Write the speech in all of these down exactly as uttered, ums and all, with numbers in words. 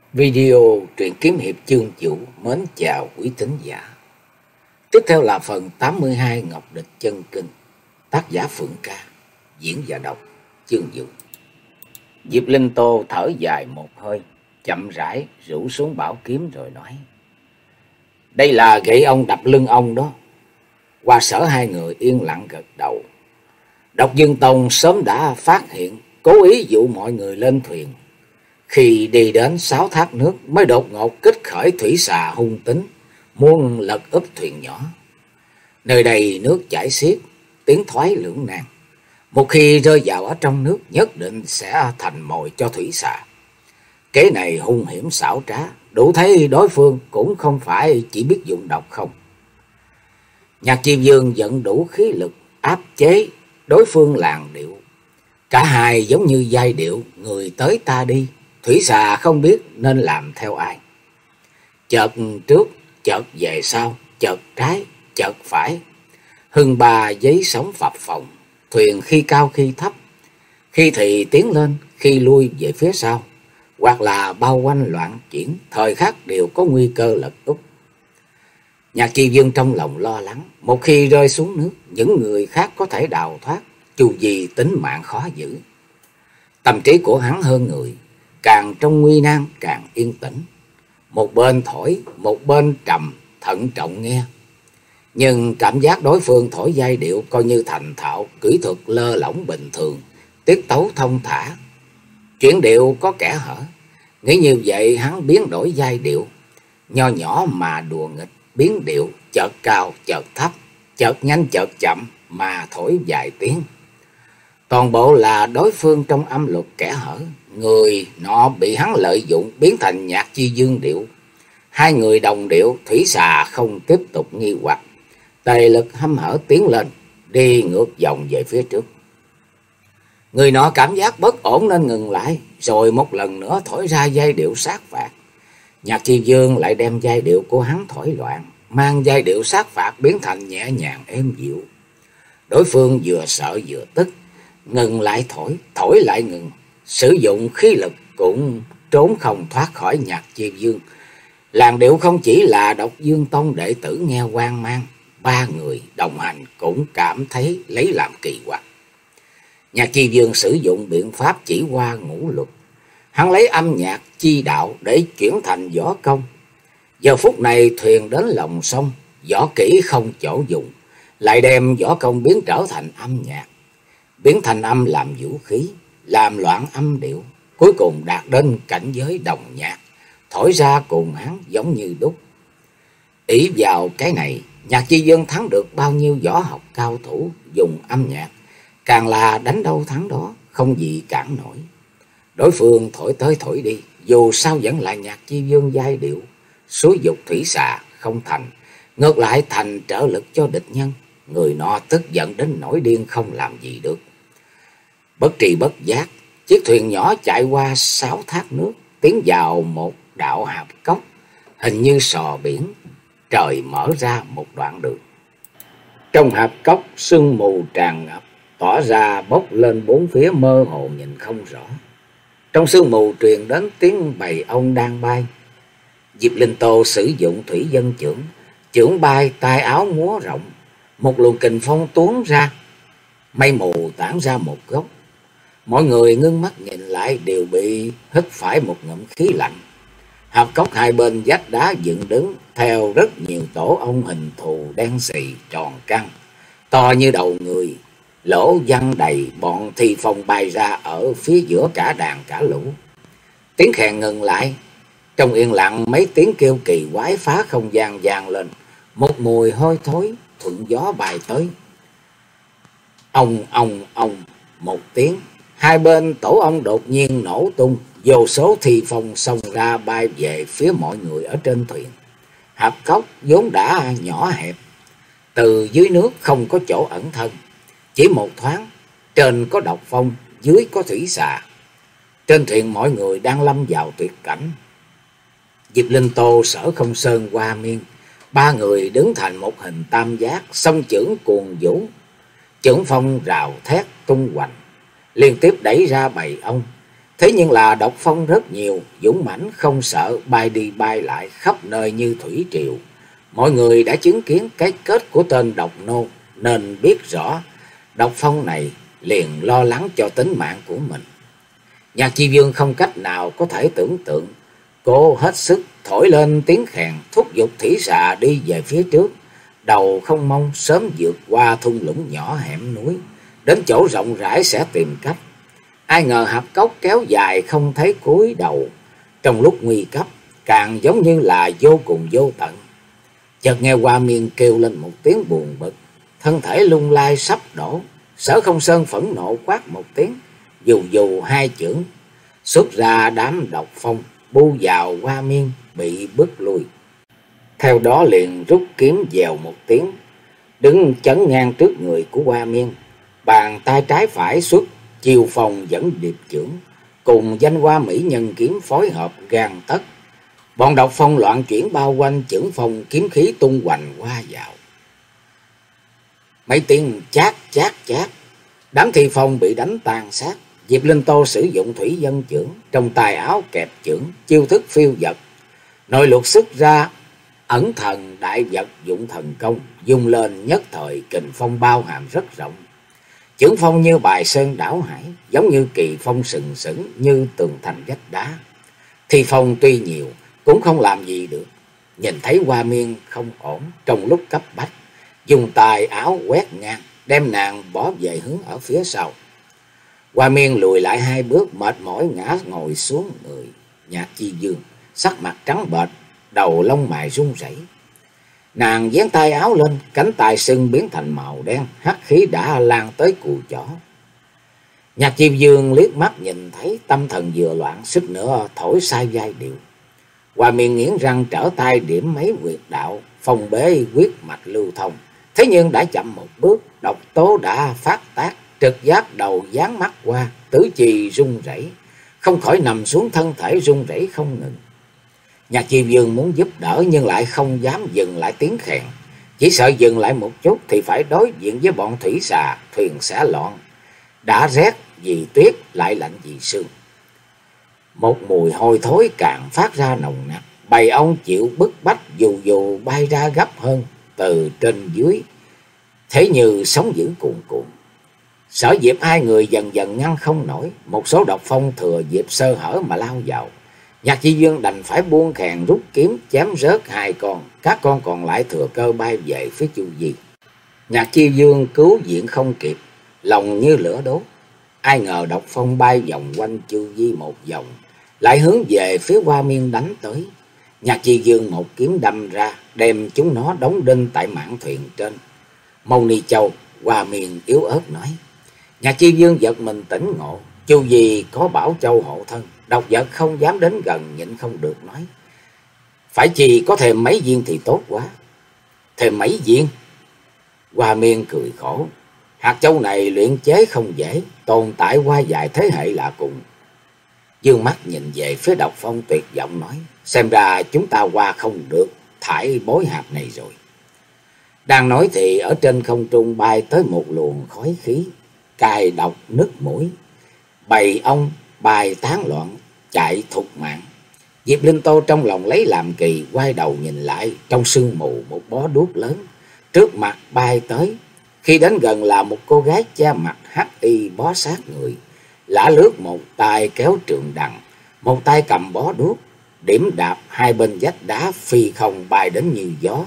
Video truyện kiếm hiệp chương vũ mến chào quý thính giả. Tiếp theo là phần tám mươi hai Ngọc Địch chân kinh, tác giả Phượng Ca, diễn và đọc chương vũ. Diệp Linh Tô thở dài một hơi, chậm rãi rủ xuống bảo kiếm rồi nói: Đây là gậy ông đập lưng ông đó. Qua Sở hai người yên lặng gật đầu. Độc Dương Tông sớm đã phát hiện, cố ý dụ mọi người lên thuyền. Khi đi đến sáu thác nước mới đột ngột kích khởi thủy xà hung tính, muốn lật úp thuyền nhỏ. Nơi đây nước chảy xiết, tiến thoái lưỡng nan. Một khi rơi vào ở trong nước nhất định sẽ thành mồi cho thủy xà. Kế này hung hiểm xảo trá, đủ thấy đối phương cũng không phải chỉ biết dùng độc không. Nhạc Chi Vương dẫn đủ khí lực áp chế đối phương làn điệu. Cả hai giống như giai điệu người tới ta đi, thủy xà không biết nên làm theo ai. Chợt trước, chợt về sau, chợt trái, chợt phải. Hưng ba giấy sóng phập phồng, thuyền khi cao khi thấp, khi thì tiến lên, khi lui về phía sau, hoặc là bao quanh loạn chuyển, thời khắc đều có nguy cơ lật úp. Nhạc Chi Vương trong lòng lo lắng, một khi rơi xuống nước, những người khác có thể đào thoát, dù gì tính mạng khó giữ. Tâm trí của hắn hơn người, càng trong nguy nan càng yên tĩnh. Một bên thổi, một bên trầm, thận trọng nghe. Nhưng cảm giác đối phương thổi giai điệu coi như thành thạo, kỹ thuật lơ lỏng bình thường, tiết tấu thông thả. Chuyển điệu có kẽ hở. Nghĩ như vậy hắn biến đổi giai điệu. Nho nhỏ mà đùa nghịch, biến điệu, chợt cao, chợt thấp, chợt nhanh, chợt chậm mà thổi vài tiếng. Toàn bộ là đối phương trong âm luật kẽ hở. Người nọ bị hắn lợi dụng biến thành Nhạc Chi Dương điệu. Hai người đồng điệu, thủy xà không tiếp tục nghi hoặc. Tề lực hăm hở tiến lên, đi ngược dòng về phía trước. Người nọ cảm giác bất ổn nên ngừng lại, rồi một lần nữa thổi ra giai điệu sát phạt. Nhạc Chi Dương lại đem giai điệu của hắn thổi loạn, mang giai điệu sát phạt biến thành nhẹ nhàng êm dịu. Đối phương vừa sợ vừa tức, ngừng lại thổi, thổi lại ngừng. Sử dụng khí lực cũng trốn không thoát khỏi Nhạc Chi Dương. Làn điệu không chỉ là Độc Dương Tông đệ tử nghe hoang mang, ba người đồng hành cũng cảm thấy lấy làm kỳ quặc. Nhạc Chi Dương sử dụng biện pháp chỉ hoa ngũ luật. Hắn lấy âm nhạc chi đạo để chuyển thành võ công. Giờ phút này thuyền đến lòng sông, võ kỹ không chỗ dùng, lại đem võ công biến trở thành âm nhạc. Biến thành âm làm vũ khí, làm loạn âm điệu, cuối cùng đạt đến cảnh giới đồng nhạc, thổi ra cùng hắn giống như đúc. Ý vào cái này, Nhạc Chi Dương thắng được bao nhiêu võ học cao thủ dùng âm nhạc, càng là đánh đâu thắng đó, không gì cản nổi. Đối phương thổi tới thổi đi, dù sao vẫn là Nhạc Chi Dương giai điệu, xúi dục thủy xà không thành, ngược lại thành trợ lực cho địch nhân. Người nọ tức giận đến nổi điên không làm gì được. Bất tri bất giác, chiếc thuyền nhỏ chạy qua sáu thác nước, tiến vào một đạo hạp cốc, hình như sò biển, trời mở ra một đoạn đường. Trong hạp cốc, sương mù tràn ngập, tỏa ra bốc lên bốn phía mơ hồ nhìn không rõ. Trong sương mù truyền đến tiếng bầy ong đang bay. Diệp Linh Tô sử dụng thủy dân chưởng, chưởng bay tay áo múa rộng, một luồng kình phong tuôn ra, mây mù tản ra một góc. Mọi người ngưng mắt nhìn lại đều bị hít phải một ngụm khí lạnh. Hạp cốc hai bên vách đá dựng đứng theo rất nhiều tổ ong hình thù đen xì tròn căng, to như đầu người, lỗ văng đầy, bọn thi phong bay ra ở phía giữa cả đàn cả lũ. Tiếng khèn ngừng lại, trong yên lặng mấy tiếng kêu kỳ quái phá không gian vang lên, một mùi hôi thối thuận gió bay tới. Ong ong ong một tiếng, hai bên tổ ong đột nhiên nổ tung, vô số thi phong xông ra bay về phía mọi người ở trên thuyền. Hạp cốc vốn đã nhỏ hẹp, từ dưới nước không có chỗ ẩn thân, chỉ một thoáng trên có độc phong, dưới có thủy xà. Trên thuyền mọi người đang lâm vào tuyệt cảnh. Diệp Linh Tô, Sở Không Sơn, Hoa Miên, ba người đứng thành một hình tam giác, song chưởng cuồng vũ, chưởng phong rào thét tung hoành, liên tiếp đẩy ra bầy ong. Thế nhưng là độc phong rất nhiều, dũng mãnh không sợ, bay đi bay lại khắp nơi như thủy triều. Mọi người đã chứng kiến cái kết của tên độc nô, nên biết rõ độc phong này, liền lo lắng cho tính mạng của mình. Nhạc Chi Dương không cách nào có thể tưởng tượng, cô hết sức thổi lên tiếng khèn thúc giục thủy xà đi về phía trước, đầu không mong sớm vượt qua thung lũng nhỏ hẻm núi, đến chỗ rộng rãi sẽ tìm cách. Ai ngờ hạp cốc kéo dài không thấy cuối đầu, trong lúc nguy cấp càng giống như là vô cùng vô tận. Chợt nghe Hoa Miên kêu lên một tiếng buồn bực, thân thể lung lay sắp đổ. Sở Không Sơn phẫn nộ quát một tiếng, dù dù hai chưởng xuất ra, đám độc phong bu vào Hoa Miên bị bước lui. Theo đó liền rút kiếm dèo một tiếng, đứng chắn ngang trước người của Hoa Miên, bàn tay trái phải xuất chiều phòng dẫn điệp chưởng, cùng danh hoa mỹ nhân kiếm phối hợp gan tất. Bọn độc phong loạn chuyển bao quanh chưởng phong, kiếm khí tung hoành qua vào. Mấy tiếng chát chát chát, đám thi phong bị đánh tàn sát. Diệp Linh Tô sử dụng thủy dân chưởng, trong tay áo kẹp chưởng, chiêu thức phiêu dật, nội luật xuất ra ẩn thần đại vật dụng thần công, dùng lên nhất thời kình phong bao hàm rất rộng. Chưởng phong như bài sơn đảo hải, giống như kỳ phong sừng sững như tường thành vách đá. Thi phong tuy nhiều cũng không làm gì được. Nhìn thấy Hoa Miên không ổn, trong lúc cấp bách dùng tài áo quét ngang, đem nàng bỏ về hướng ở phía sau. Hoa Miên lùi lại hai bước, mệt mỏi ngã ngồi xuống người Nhạc Chi Dương, sắc mặt trắng bệch, đầu lông mày run rẩy. Nàng vén tay áo lên, cánh tay sưng biến thành màu đen, hắc khí đã lan tới cùi chỏ. Nhạc Chi Dương liếc mắt nhìn thấy, tâm thần vừa loạn, suýt nữa thổi sai giai điệu. Hoa Miên nghiến răng trở tay điểm mấy huyệt đạo, phong bế huyết mạch lưu thông. Thế nhưng đã chậm một bước, độc tố đã phát tác, trực giác đầu dán mắt qua, tứ chi run rẩy, không khỏi nằm xuống, thân thể run rẩy không ngừng. Nhạc Chi Dương muốn giúp đỡ nhưng lại không dám dừng lại tiếng khèn, chỉ sợ dừng lại một chút thì phải đối diện với bọn thủy xà, thuyền sẽ loạn. Đã rét vì tuyết, lại lạnh vì sương. Một mùi hôi thối càng phát ra nồng nặc, bầy ong chịu bức bách dù dù bay ra gấp hơn từ trên dưới, thế như sóng dữ cuồn cuộn. Sở Diệp hai người dần dần ngăn không nổi, một số độc phong thừa dịp sơ hở mà lao vào. Nhạc Chi Dương đành phải buông khèn rút kiếm chém rớt hai con, các con còn lại thừa cơ bay về phía Chu Di. Nhạc Chi Dương cứu viện không kịp, lòng như lửa đốt. Ai ngờ độc phong bay vòng quanh Chu Di một vòng, lại hướng về phía Hoa Miên đánh tới. Nhạc Chi Dương một kiếm đâm ra, đem chúng nó đóng đinh tại mạn thuyền trên. Mâu Ni Châu, Hoa Miên yếu ớt nói. Nhạc Chi Dương giật mình tỉnh ngộ, Chu Di có Bảo Châu hộ thân, độc vật không dám đến gần, nhịn không được nói. Phải chi có thêm mấy viên thì tốt quá. Thêm mấy viên? Hoa Miên cười khổ. Hạt châu này luyện chế không dễ, tồn tại qua vài thế hệ là cùng. Dương mắt nhìn về phía độc phong tuyệt vọng nói. Xem ra chúng ta qua không được thải bối hạt này rồi. Đang nói thì ở trên không trung bay tới một luồng khói khí, cài độc nứt mũi. Bầy ong bay tán loạn, chạy thục mạng. Diệp Linh Tô trong lòng lấy làm kỳ, quay đầu nhìn lại, trong sương mù một bó đuốc lớn trước mặt bay tới. Khi đến gần là một cô gái che mặt hắc y bó sát người, lả lướt, một tay kéo trường đằng, một tay cầm bó đuốc, điểm đạp hai bên vách đá phi không bay đến như gió.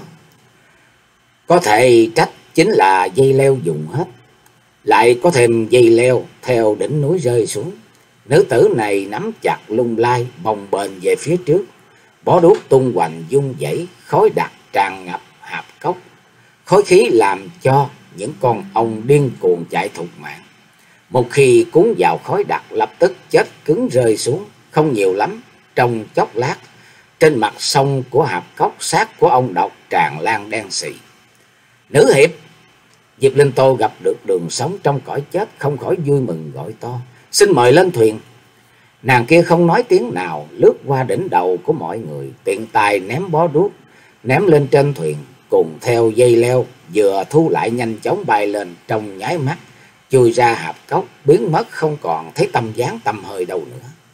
Có thể trách chính là dây leo dùng hết, lại có thêm dây leo theo đỉnh núi rơi xuống. Nữ tử này nắm chặt lung lai, bồng bềnh về phía trước, bó đuốc tung hoành dung dãy, khói đặc tràn ngập hạp cốc. Khói khí làm cho những con ong điên cuồng chạy thục mạng. Một khi cuốn vào khói đặc, lập tức chết cứng rơi xuống, không nhiều lắm. Trong chốc lát, trên mặt sông của hạp cốc, xác của ong độc tràn lan đen xì. Nữ hiệp! Diệp Linh Tô gặp được đường sống trong cõi chết, không khỏi vui mừng gọi to. Xin mời lên thuyền. Nàng kia không nói tiếng nào, lướt qua đỉnh đầu của mọi người, tiện tay ném bó đuốc, ném lên trên thuyền, cùng theo dây leo, vừa thu lại nhanh chóng bay lên, trong nháy mắt chui ra hạp cốc, biến mất không còn thấy tâm dáng tâm hơi đâu nữa.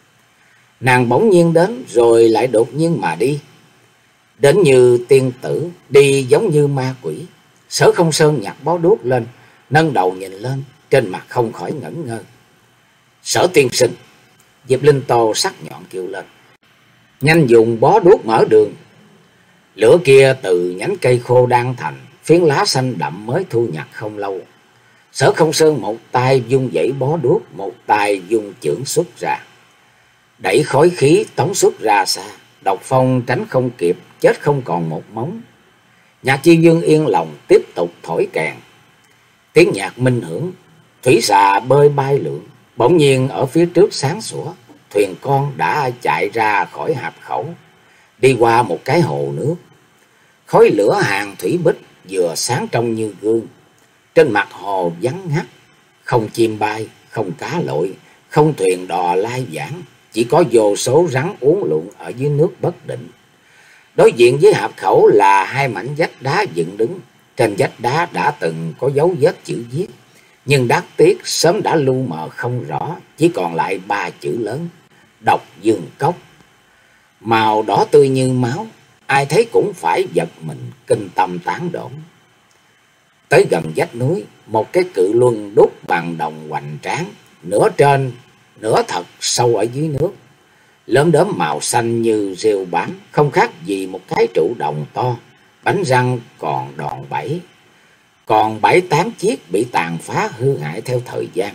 Nàng bỗng nhiên đến rồi lại đột nhiên mà đi. Đến như tiên tử, đi giống như ma quỷ. Sở Không Sơn nhặt bó đuốc lên, nâng đầu nhìn lên, trên mặt không khỏi ngẩn ngơ. Sở tiên sinh! Diệp Linh Tô sắc nhọn kêu lên. Nhanh dùng bó đuốc mở đường. Lửa kia từ nhánh cây khô đang thành, phiến lá xanh đậm mới thu nhặt không lâu. Sở Không Sơn một tay vung dãy bó đuốc, một tay vung chưởng xuất ra, đẩy khói khí tống xuất ra xa. Độc Phong tránh không kịp, chết không còn một móng. Nhạc Chi Dương yên lòng tiếp tục thổi kèn. Tiếng nhạc minh hưởng, thủy xà bơi bay lượn. Bỗng nhiên ở phía trước sáng sủa, thuyền con đã chạy ra khỏi hạp khẩu, đi qua một cái hồ nước. Khói lửa hàng thủy bích vừa sáng trong như gương. Trên mặt hồ vắng ngắt, không chim bay, không cá lội, không thuyền đò lai vãng, chỉ có vô số rắn uốn lượn ở dưới nước bất định. Đối diện với hạp khẩu là hai mảnh vách đá dựng đứng. Trên vách đá đã từng có dấu vết chữ viết, nhưng đáng tiếc sớm đã lu mờ không rõ, chỉ còn lại ba chữ lớn: Độc Dương Cốc. Màu đỏ tươi như máu, ai thấy cũng phải giật mình, kinh tâm tán đổn. Tới gần vách núi, một cái cự luân đúc bằng đồng hoành tráng, nửa trên nửa thật sâu ở dưới nước, lớn đốm màu xanh như rêu bám, không khác gì một cái trụ đồng to. Bánh răng còn đòn bẩy, còn bảy tám chiếc bị tàn phá hư hại theo thời gian.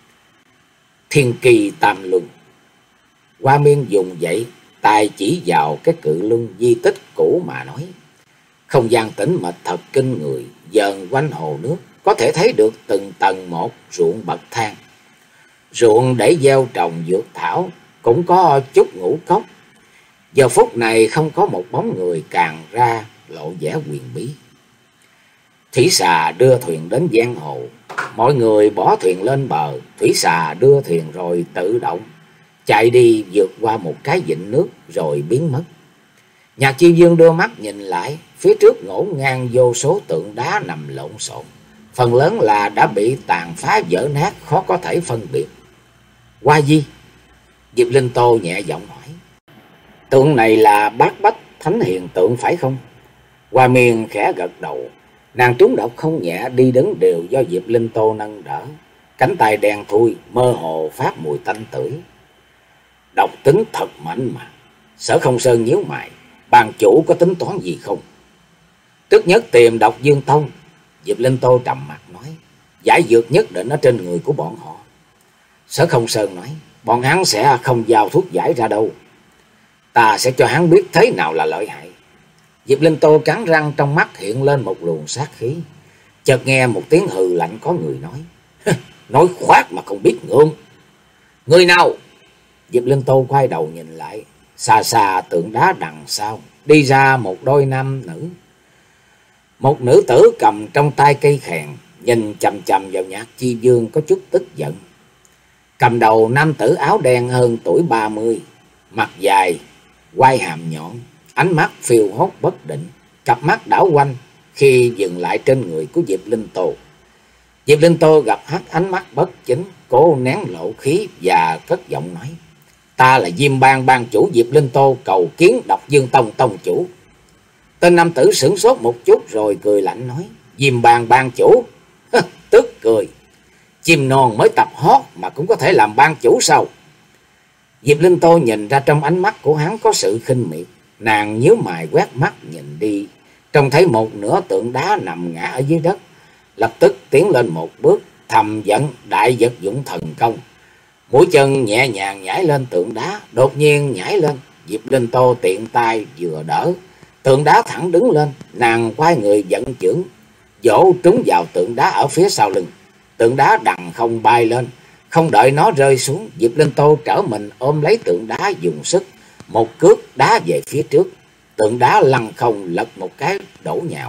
Thiên Kỳ Tam Luân. Hoa Miên dùng dậy, tay chỉ vào cái cự luân di tích cũ mà nói. Không gian tĩnh mịch thật kinh người, dần quanh hồ nước có thể thấy được từng tầng một ruộng bậc thang. Ruộng để gieo trồng dược thảo, cũng có chút ngũ cốc. Giờ phút này không có một bóng người, càng ra lộ vẻ huyền bí. Thủy xà đưa thuyền đến giang hồ, mọi người bỏ thuyền lên bờ. Thủy xà đưa thuyền rồi tự động chạy đi vượt qua một cái vịnh nước rồi biến mất. Nhạc Chi Dương đưa mắt nhìn lại, phía trước ngổn ngang vô số tượng đá nằm lộn xộn, phần lớn là đã bị tàn phá vỡ nát, khó có thể phân biệt. Hoa Di! Diệp Linh Tô nhẹ giọng hỏi. Tượng này là Bát Bách Thánh Hiền tượng phải không? Hoa Miên khẽ gật đầu. Nàng trúng độc không nhẹ, đi đứng đều do Diệp Linh Tô nâng đỡ. Cánh tay đen thui, mơ hồ phát mùi tanh tưởi. Độc tính thật mạnh mà. Sở Không Sơn nhíu mày. Bàn chủ có tính toán gì không? Trước nhất tìm Độc Dương Tông. Diệp Linh Tô trầm mặt nói. Giải dược nhất định ở trên người của bọn họ. Sở Không Sơn nói. Bọn hắn sẽ không giao thuốc giải ra đâu. Ta sẽ cho hắn biết thế nào là lợi hại. Diệp Linh Tô cắn răng, trong mắt hiện lên một luồng sát khí. Chợt nghe một tiếng hừ lạnh có người nói. Nói khoác mà không biết ngượng. Người nào? Diệp Linh Tô quay đầu nhìn lại. Xa xa tượng đá đằng sau đi ra một đôi nam nữ. Một nữ tử cầm trong tay cây khèn, nhìn chằm chằm vào Nhạc Chi Dương có chút tức giận. Cầm đầu nam tử áo đen hơn tuổi ba mươi, mặt dài, quai hàm nhọn, ánh mắt phiêu hốt bất định, cặp mắt đảo quanh khi dừng lại trên người của Diệp Linh Tô. Diệp Linh Tô gặp hắt ánh mắt bất chính, cố nén lộ khí và cất giọng nói. Ta là Diêm Bang Bang chủ Diệp Linh Tô, cầu kiến Độc Dương Tông tông chủ. Tên nam tử sửng sốt một chút rồi cười lạnh nói. Diêm Bang Bang chủ? Tức cười. Chim non mới tập hót mà cũng có thể làm bang chủ sao? Diệp Linh Tô nhìn ra trong ánh mắt của hắn có sự khinh miệt. Nàng nhíu mày quét mắt nhìn đi, trông thấy một nửa tượng đá nằm ngã ở dưới đất. Lập tức tiến lên một bước, thầm dẫn đại vật dụng thần công. Mũi chân nhẹ nhàng nhảy lên tượng đá, đột nhiên nhảy lên. Diệp Linh Tô tiện tay vừa đỡ, tượng đá thẳng đứng lên. Nàng quay người vận chưởng, vỗ trúng vào tượng đá ở phía sau lưng. Tượng đá đằng không bay lên, không đợi nó rơi xuống, Diệp Linh Tô trở mình ôm lấy tượng đá, dùng sức một cước đá về phía trước. Tượng đá lăn không lật một cái đổ nhào,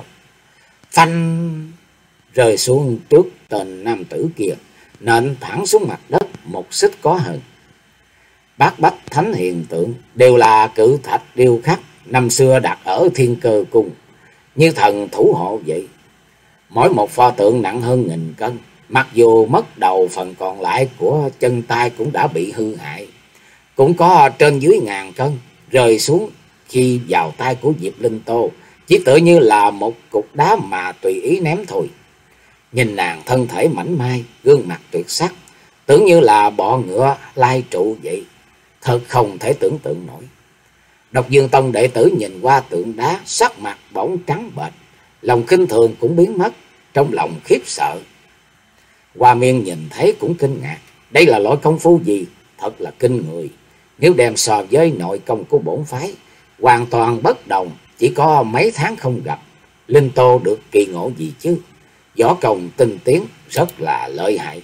phanh rơi xuống trước tên nam tử kia, nện thẳng xuống mặt đất một xích có hơn. Bát Bách Thánh Hiền tượng đều là cự thạch điêu khắc, năm xưa đặt ở Thiên Cơ Cung, như thần thủ hộ vậy. Mỗi một pho tượng nặng hơn nghìn cân, mặc dù mất đầu, phần còn lại của chân tay cũng đã bị hư hại. cũng có trên dưới ngàn cân, rơi xuống khi vào tay của Diệp Linh Tô chỉ tựa như là một cục đá mà tùy ý ném thôi. Nhìn nàng thân thể mảnh mai, gương mặt tuyệt sắc, tưởng như là bọ ngựa lai trụ vậy, thật không thể tưởng tượng nổi. Độc Dương Tông đệ tử nhìn qua tượng đá, sắc mặt bỗng trắng bệch, lòng khinh thường cũng biến mất, trong lòng khiếp sợ. Hoa Miên nhìn thấy cũng kinh ngạc, đây là loại công phu gì, thật là kinh người. Nếu đem so với nội công của bổn phái, hoàn toàn bất đồng, chỉ có mấy tháng không gặp. Linh Tô được kỳ ngộ gì chứ, võ công tinh tiến, rất là lợi hại.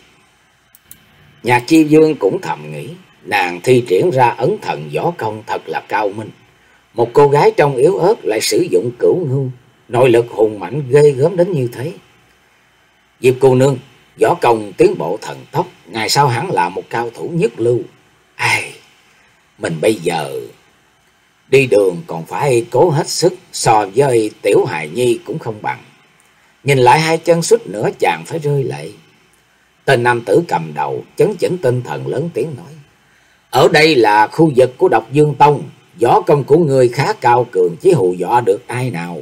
Nhạc Chi Dương cũng thầm nghĩ, nàng thi triển ra ấn thần võ công thật là cao minh. Một cô gái trong yếu ớt lại sử dụng cửu ngưu, nội lực hùng mạnh ghê gớm đến như thế. Diệp cô nương, võ công tiến bộ thần tốc, ngày sau hẳn là một cao thủ nhất lưu. Ai, mình bây giờ đi đường còn phải cố hết sức, so với tiểu hài nhi cũng không bằng. Nhìn lại hai chân suýt nữa chàng phải rơi lệ. Tên nam tử cầm đầu chấn chỉnh tinh thần lớn tiếng nói, ở đây là khu vực của Độc Dương Tông, võ công của ngươi khá cao cường, chỉ hù dọa được ai nào?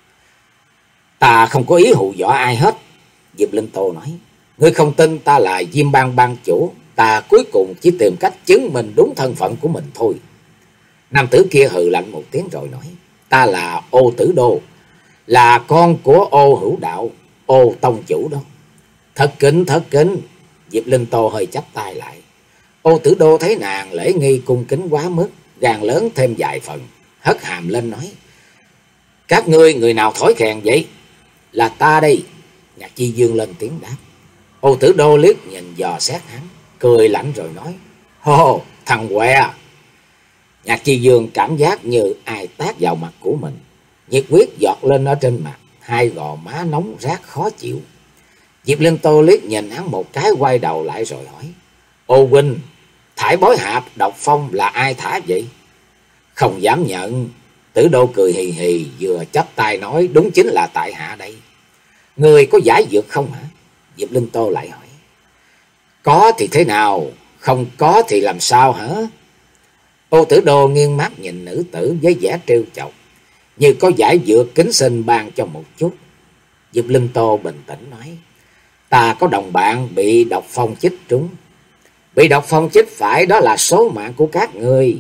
Ta không có ý hù dọa ai hết. Diệp Linh Tô nói, ngươi không tin ta là Diêm Bang bang chủ, ta cuối cùng chỉ tìm cách chứng minh đúng thân phận của mình thôi. Nam tử kia hừ lạnh một tiếng rồi nói, ta là Ô Tử Đô, là con của Ô Hữu Đạo, Ô tông chủ đó. Thật kính, thật kính. Diệp Linh Tô hơi chắp tay lại. Ô Tử Đô thấy nàng lễ nghi cung kính quá mức, gan lớn thêm vài phần, hất hàm lên nói, các ngươi người nào thổi kèn vậy? Là ta đây. Nhạc Chi Dương lên tiếng đáp. Ô Tử Đô liếc nhìn dò xét hắn, cười lạnh rồi nói, hô, thằng què. Nhạc Chi Dương cảm giác như ai tát vào mặt của mình, nhiệt huyết giọt lên ở trên mặt, hai gò má nóng rát khó chịu. Diệp Linh Tô liếc nhìn hắn một cái, quay đầu lại rồi hỏi, ô huynh, thải bối hạp Độc Phong là ai thả vậy? Không dám nhận. Tử Đô cười hì hì, vừa chắp tay nói, đúng chính là tại hạ đây. Người có giải dược không hả? Diệp Linh Tô lại hỏi. Có thì thế nào, không có thì làm sao hả? Ô Tử Đô nghiêng mắt nhìn nữ tử với vẻ trêu chọc, như có giải dược kính xin ban cho một chút. Diệp Linh Tô bình tĩnh nói, ta có đồng bạn bị Độc Phong chích trúng. Bị Độc Phong chích phải, đó là số mạng của các ngươi.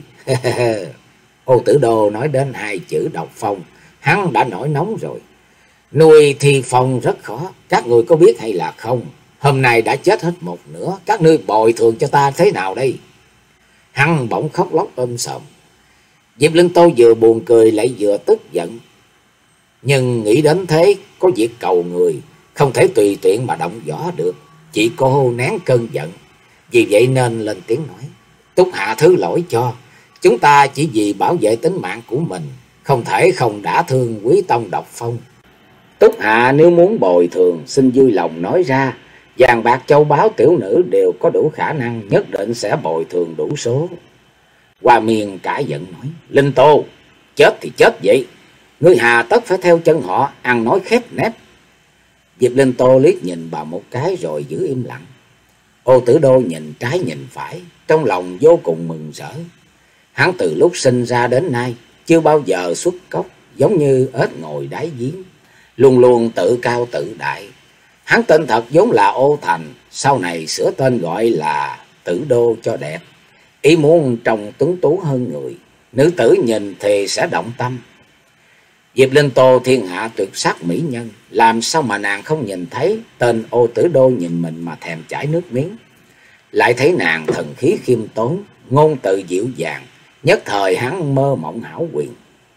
Ô Tử Đô nói đến hai chữ Độc Phong, hắn đã nổi nóng rồi. Nuôi thi phong rất khó, các ngươi có biết hay là không? Hôm nay đã chết hết một nửa, các ngươi bồi thường cho ta thế nào đây? Hắn bỗng khóc lóc ôm sòm. Diệp Linh Tô vừa buồn cười lại vừa tức giận. Nhưng nghĩ đến thế, có việc cầu người, không thể tùy tiện mà động võ được. Chỉ cô nén cơn giận, vì vậy nên lên tiếng nói, Túc hạ thứ lỗi cho, chúng ta chỉ vì bảo vệ tính mạng của mình, không thể không đả thương quý tông Độc Phong. Túc hạ nếu muốn bồi thường, xin vui lòng nói ra, vàng bạc châu báu tiểu nữ đều có đủ khả năng, nhất định sẽ bồi thường đủ số. Hoa Miên cả giận nói, Linh Tô, chết thì chết vậy, ngươi hà tất phải theo chân họ, ăn nói khép nép. Diệp Linh Tô liếc nhìn bà một cái rồi giữ im lặng. Ô Tử Đô nhìn trái nhìn phải, trong lòng vô cùng mừng rỡ. Hắn từ lúc sinh ra đến nay chưa bao giờ xuất cốc, giống như ếch ngồi đáy giếng, luôn luôn tự cao tự đại. Hắn tên thật vốn là Ô Thành, sau này sửa tên gọi là Tử Đô cho đẹp, ý muốn trông tuấn tú hơn người, nữ tử nhìn thì sẽ động tâm. Diệp Linh Tô thiên hạ tuyệt sắc mỹ nhân, làm sao mà nàng không nhìn thấy tên Ô Tử Đô nhìn mình mà thèm chảy nước miếng. Lại thấy nàng thần khí khiêm tốn, ngôn từ dịu dàng, nhất thời hắn mơ mộng hão quyền.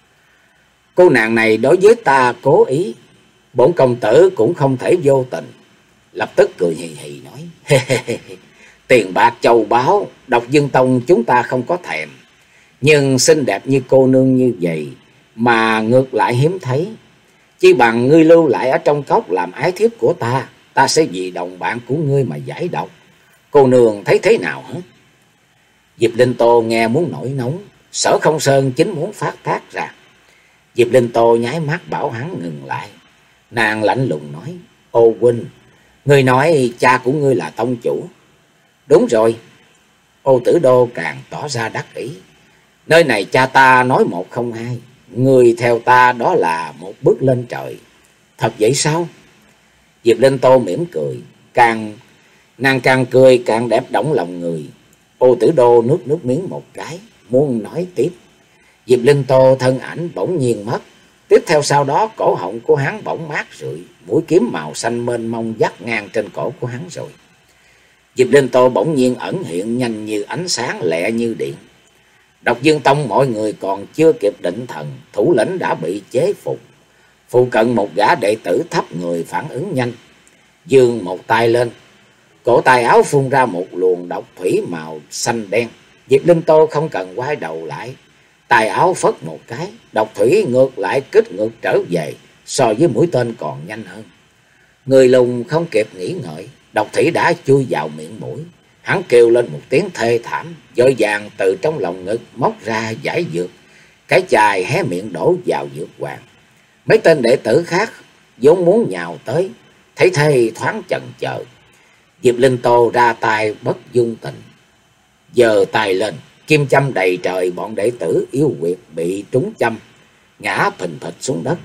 Cô nàng này đối với ta cố ý, bổn công tử cũng không thể vô tình. Lập tức cười hì hì nói, tiền bạc châu báu Độc Dương Tông chúng ta không có thèm, nhưng xinh đẹp như cô nương như vậy mà ngược lại hiếm thấy. Chi bằng ngươi lưu lại ở trong cốc làm ái thiếp của ta, ta sẽ vì đồng bạn của ngươi mà giải độc. Cô nương thấy thế nào hả? Diệp Linh Tô nghe muốn nổi nóng, Sở Không Sơn chính muốn phát tác ra. Diệp Linh Tô nháy mắt bảo hắn ngừng lại. Nàng lạnh lùng nói, ô huynh, ngươi nói cha của ngươi là tông chủ? Đúng rồi. Ô Tử Đô càng tỏ ra đắc ý. Nơi này cha ta nói một không hai, người theo ta đó là một bước lên trời. Thật vậy sao? Diệp Linh Tô mỉm cười, càng nàng càng cười càng đẹp động lòng người. Ô Tử Đô nuốt nước miếng một cái, muốn nói tiếp. Diệp Linh Tô thân ảnh bỗng nhiên mất. Tiếp theo sau đó cổ họng của hắn bỗng mát rượi, mũi kiếm màu xanh mênh mông dắt ngang trên cổ của hắn rồi. Diệp Linh Tô bỗng nhiên ẩn hiện nhanh như ánh sáng, lẹ như điện. Độc Dương Tông mọi người còn chưa kịp định thần, thủ lĩnh đã bị chế phục. Phụ cận một gã đệ tử thấp người phản ứng nhanh, giương một tay lên, cổ tay áo phun ra một luồng độc thủy màu xanh đen. Diệp Linh Tô không cần quay đầu lại, tay áo phất một cái, độc thủy ngược lại kích ngược trở về, so với mũi tên còn nhanh hơn. Người lùng không kịp nghĩ ngợi, độc thủy đã chui vào miệng mũi. Hắn kêu lên một tiếng thê thảm, vội vàng từ trong lòng ngực móc ra giải dược, cái chài hé miệng đổ vào dược hoàng. Mấy tên đệ tử khác vốn muốn nhào tới, thấy thế thoáng chần chờ. Diệp Linh Tô ra tay bất dung tình, giơ tay lên, kim châm đầy trời. Bọn đệ tử yêu quyệt bị trúng châm, ngã phình phịch xuống đất.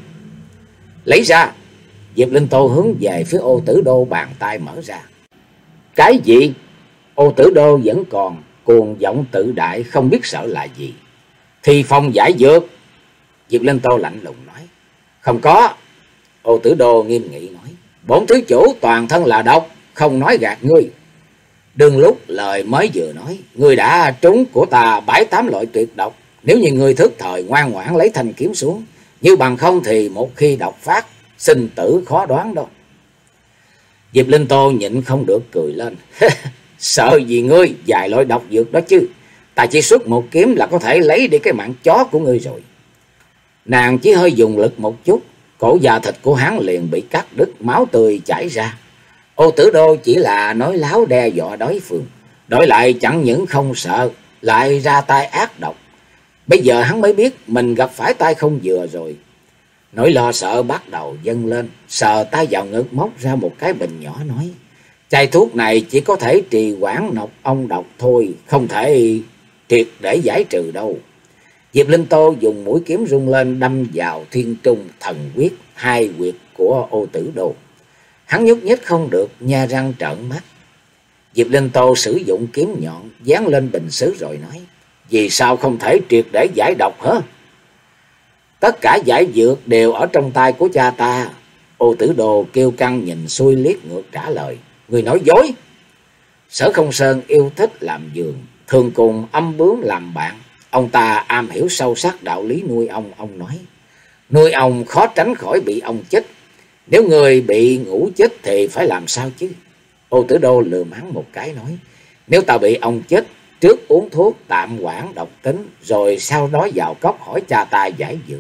Lấy ra! Diệp Linh Tô hướng về phía Ô Tử Đô, bàn tay mở ra. Cái gì? Ô Tử Đô vẫn còn cuồng vọng tự đại, không biết sợ là gì. Thì phong giải dược. Diệp Linh Tô lạnh lùng nói. Không có. Ô Tử Đô nghiêm nghị nói. Bổn thứ chủ toàn thân là độc, không nói gạt ngươi. Đừng lúc lời mới vừa nói, ngươi đã trúng của ta bảy tám loại tuyệt độc. Nếu như ngươi thức thời ngoan ngoãn lấy thanh kiếm xuống, như bằng không thì một khi độc phát, sinh tử khó đoán đâu. Diệp Linh Tô nhịn không được cười lên. Sợ gì ngươi, vài loại độc dược đó chứ. Ta chỉ xuất một kiếm là có thể lấy đi cái mạng chó của ngươi rồi. Nàng chỉ hơi dùng lực một chút, cổ da thịt của hắn liền bị cắt đứt, máu tươi chảy ra. Ô Tử Đô chỉ là nói láo đe dọa đối phương, đổi lại chẳng những không sợ, lại ra tay ác độc. Bây giờ hắn mới biết mình gặp phải tay không vừa rồi. Nỗi lo sợ bắt đầu dâng lên, sờ tay vào ngực móc ra một cái bình nhỏ nói. Chai thuốc này chỉ có thể trì hoãn nọc ong độc thôi, không thể triệt để giải trừ đâu. Diệp Linh Tô dùng mũi kiếm rung lên, đâm vào Thiên Trung Thần Quyết, hai huyệt của Ô Tử Đô. Hắn nhúc nhích không được, nha răng trợn mắt. Diệp Linh Tô sử dụng kiếm nhọn dán lên bình sứ rồi nói. Vì sao không thể triệt để giải độc hả? Tất cả giải dược đều ở trong tay của cha ta. Ô Tử Đô kêu căng nhìn xuôi liếc ngược trả lời. Người nói dối. Sở Không Sơn yêu thích làm vườn, thường cùng âm bướm làm bạn. Ông ta am hiểu sâu sắc đạo lý nuôi ong. Ông nói, nuôi ong khó tránh khỏi bị ong chích. Nếu người bị ngủ chích thì phải làm sao chứ? Ô Tử Đô lườm hắn một cái nói, nếu ta bị ong chích, trước uống thuốc tạm quản độc tính, rồi sau đó vào cốc hỏi cha ta giải dược.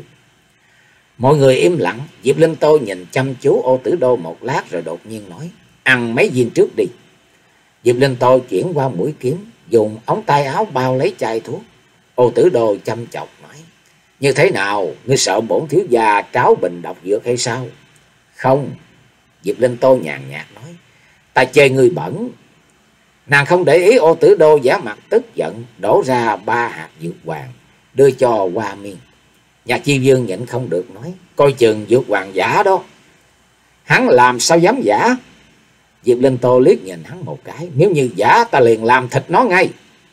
Mọi người im lặng. Diệp Linh Tô nhìn chăm chú Ô Tử Đô một lát rồi đột nhiên nói, ăn mấy viên trước đi. Diệp Linh Tô chuyển qua mũi kiếm, dùng ống tay áo bao lấy chai thuốc. Ô Tử Đô chăm chọc nói, như thế nào, ngươi sợ bổn thiếu gia tráo bình độc dược hay sao? Không. Diệp Linh Tô nhàn nhạt nói, ta chê ngươi bẩn. Nàng không để ý Ô Tử Đô giả mặt tức giận, đổ ra ba hạt dược hoàng đưa cho Hoa Miên. Nhà Chi Vương nhịn không được nói, coi chừng dược hoàng giả đó. Hắn làm sao dám giả? Diệp Linh Tô liếc nhìn hắn một cái, nếu như giả ta liền làm thịt nó ngay.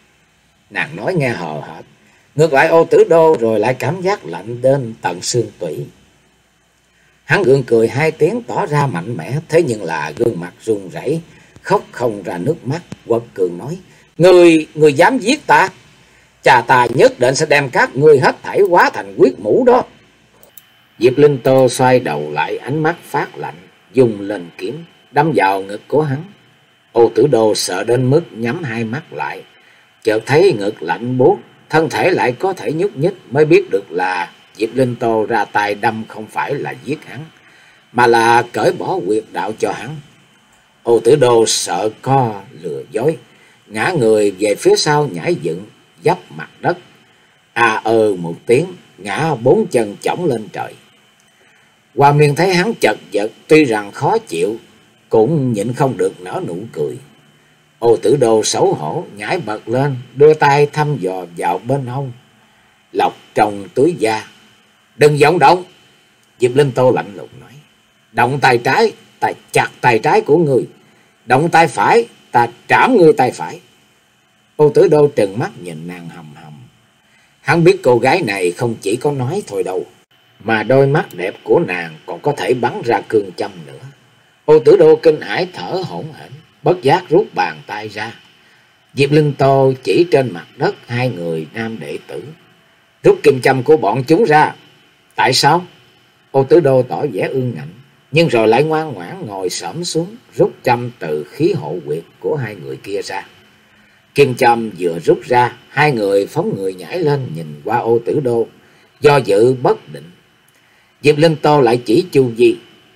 Nàng nói nghe hờ hệt, ngược lại Ô Tử Đô rồi lại cảm giác lạnh đến tận xương tủy. Hắn gượng cười hai tiếng tỏ ra mạnh mẽ, thế nhưng là gương mặt run rẩy, khóc không ra nước mắt. Quật Cường nói, Người, người dám giết ta? Cha ta nhất định sẽ đem các ngươi hết thảy hóa thành huyết mũ đó. Diệp Linh Tô xoay đầu lại, ánh mắt phát lạnh, dùng lên kiếm đâm vào ngực của hắn. Ô Tử Đô sợ đến mức nhắm hai mắt lại, chợt thấy ngực lạnh buốt, thân thể lại có thể nhúc nhích, mới biết được là Diệp Linh Tô ra tay đâm không phải là giết hắn, mà là cởi bỏ huyệt đạo cho hắn. Ô Tử Đô sợ co lừa dối, ngã người về phía sau nhảy dựng, dấp mặt đất, à ơ một tiếng, ngã bốn chân chổng lên trời. Hoa Miên thấy hắn chật vật, tuy rằng khó chịu, cũng nhịn không được nở nụ cười. Ô Tử Đô xấu hổ nhảy bật lên, đưa tay thăm dò vào bên hông, lọc trong túi da. Đừng vọng động. Diệp Linh Tô lạnh lùng nói. Động tay trái, ta chặt tay trái của ngươi. Động tay phải, ta trảm ngươi tay phải. Ô Tử Đô trừng mắt nhìn nàng hầm hầm. Hắn biết cô gái này không chỉ có nói thôi đâu, mà đôi mắt đẹp của nàng còn có thể bắn ra cương châm nữa. Ô Tử Đô kinh hãi thở hổn hển, bất giác rút bàn tay ra. Diệp Linh Tô chỉ trên mặt đất hai người nam đệ tử. Rút kim châm của bọn chúng ra. Tại sao? Ô Tử Đô tỏ vẻ ương ngạnh, nhưng rồi lại ngoan ngoãn ngồi xổm xuống, rút châm từ khí hộ huyệt của hai người kia ra. Kim châm vừa rút ra, hai người phóng người nhảy lên nhìn qua Ô Tử Đô, do dự bất định. Diệp Linh Tô lại chỉ Chu Di.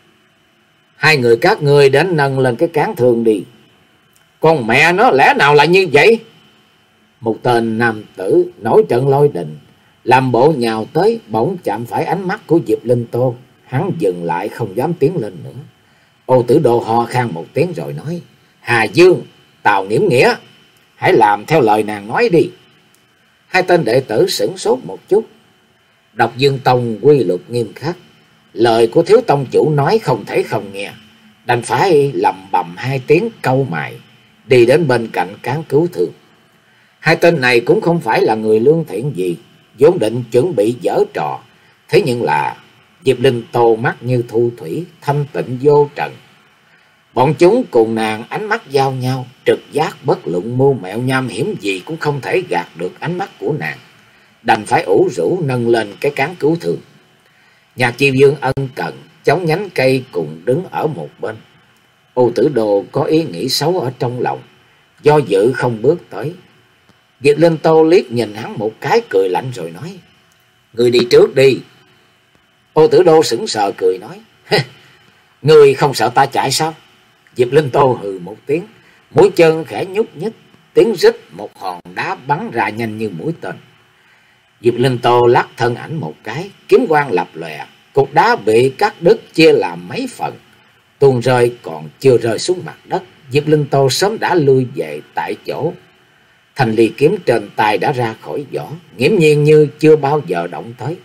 Hai người các ngươi đến nâng lên cái cán thương đi. Con mẹ nó, lẽ nào lại như vậy? Một tên nam tử nổi trận lôi đình, làm bộ nhào tới, bỗng chạm phải ánh mắt của Diệp Linh Tô. Hắn dừng lại không dám tiến lên nữa. Ô Tử Đô ho khan một tiếng rồi nói. Hà Dương, Tào Nghiễm Nghĩa, hãy làm theo lời nàng nói đi. Hai tên đệ tử sửng sốt một chút. Độc Dương Tông quy luật nghiêm khắc, lời của thiếu tông chủ nói không thể không nghe, đành phải lầm bầm hai tiếng câu mày, đi đến bên cạnh cán cứu thương. Hai tên này cũng không phải là người lương thiện gì, vốn định chuẩn bị giở trò, thế nhưng là Diệp Linh Tô mắt như thu thủy, thanh tịnh vô trần. Bọn chúng cùng nàng ánh mắt giao nhau, trực giác bất luận mưu mẹo nham hiểm gì cũng không thể gạt được ánh mắt của nàng, đành phải ủ rũ nâng lên cái cán cứu thương. Nhạc Chi Vương ân cần chống nhánh cây cùng đứng ở một bên. Ô Tử Đô có ý nghĩ xấu ở trong lòng, do dự không bước tới. Diệp Linh Tô liếc nhìn hắn một cái, cười lạnh rồi nói. Người đi trước đi. Ô Tử Đô sững sờ cười nói. Người không sợ ta chạy sao? Diệp Linh Tô hừ một tiếng, mũi chân khẽ nhúc nhích, tiếng rít một hòn đá bắn ra nhanh như mũi tên. Diệp Linh Tô lắc thân ảnh một cái, kiếm quang lập lòe, cục đá bị cắt đứt chia làm mấy phần, tuôn rơi còn chưa rơi xuống mặt đất. Diệp Linh Tô sớm đã lui về tại chỗ. Thanh ly kiếm trên tay đã ra khỏi vỏ, nghiễm nhiên như chưa bao giờ động tới.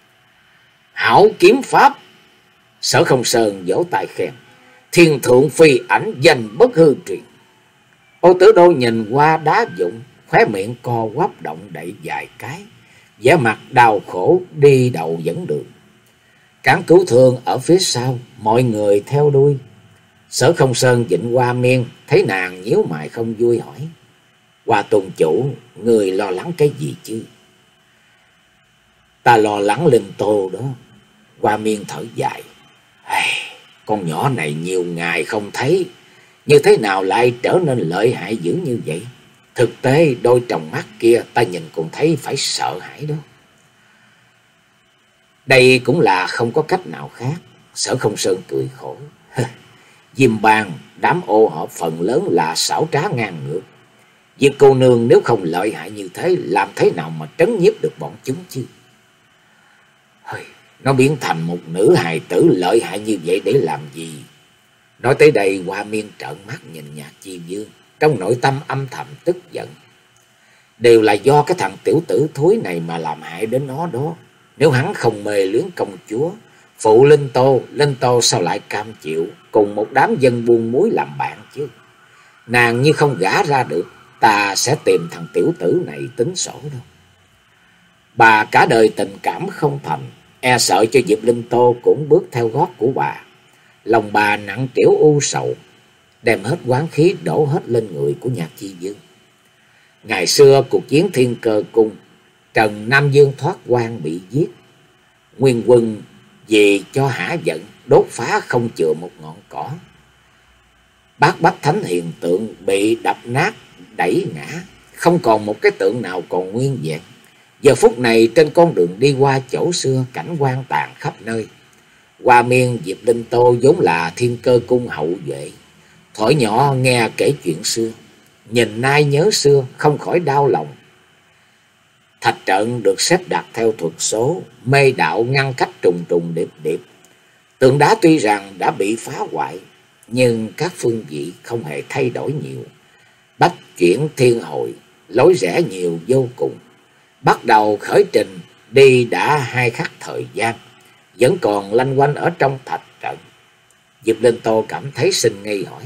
Hảo kiếm pháp! Sở Không Sơn vỗ tay khen. Thiên thượng phi ảnh danh bất hư truyền. Ô Tử Đô nhìn qua đá vụn, khóe miệng co quắp động đậy vài cái, vẻ mặt đau khổ đi đầu dẫn đường. Cán cứu thương ở phía sau, mọi người theo đuôi. Sở Không Sơn vịnh Hoa Miên thấy nàng nhíu mày không vui hỏi. Hoa tôn chủ, người lo lắng cái gì chứ? Ta lo lắng Linh Tô đó. Hoa Miên thở dài. Hey, con nhỏ này nhiều ngày không thấy, như thế nào lại trở nên lợi hại dữ như vậy? Thực tế đôi tròng mắt kia ta nhìn cũng thấy phải sợ hãi đó. Đây cũng là không có cách nào khác. Sở Không Sơn cười khổ. Diêm Bang, đám ô họ phần lớn là xảo trá ngang ngược. Diệp cô nương nếu không lợi hại như thế, làm thế nào mà trấn nhiếp được bọn chúng chứ? Nó biến thành một nữ hài tử lợi hại như vậy để làm gì? Nói tới đây, Hoa Miên trợn mắt nhìn Nhạc Chi Vương, trong nội tâm âm thầm tức giận. Đều là do cái thằng tiểu tử thối này mà làm hại đến nó đó. Nếu hắn không mê luyến công chúa, phụ Linh Tô, Linh Tô sao lại cam chịu cùng một đám dân buôn muối làm bạn chứ? Nàng như không gả ra được, ta sẽ tìm thằng tiểu tử này tính sổ đâu. Bà cả đời tình cảm không thành, e sợ cho Diệp Linh Tô cũng bước theo gót của bà. Lòng bà nặng trĩu u sầu, đem hết oán khí đổ hết lên người của Nhạc Chi Vương. Ngày xưa cuộc chiến Thiên Cơ Cung, Trần Nam Dương thoát quan bị giết. Nguyên Quân vì cho hả giận đốt phá không chừa một ngọn cỏ. Bát Bách Thánh Hiền tượng bị đập nát đẩy ngã, không còn một cái tượng nào còn nguyên vẹn. Giờ phút này trên con đường đi qua chỗ xưa, cảnh quan tàn khắp nơi. Hoa Miên, Diệp Linh Tô vốn là Thiên Cơ Cung hậu vệ, thuở nhỏ nghe kể chuyện xưa, nhìn nay nhớ xưa không khỏi đau lòng. Thạch trận được xếp đặt theo thuật số, mê đạo ngăn cách trùng trùng điệp điệp. Tượng đá tuy rằng đã bị phá hoại, nhưng các phương vị không hề thay đổi nhiều. chuyển thiên hồi, lối rẽ nhiều vô cùng. Bắt đầu khởi trình đi đã hai khắc thời gian, vẫn còn lanh quanh ở trong thạch trận. Diệp Linh Tô cảm thấy sinh nghi hỏi: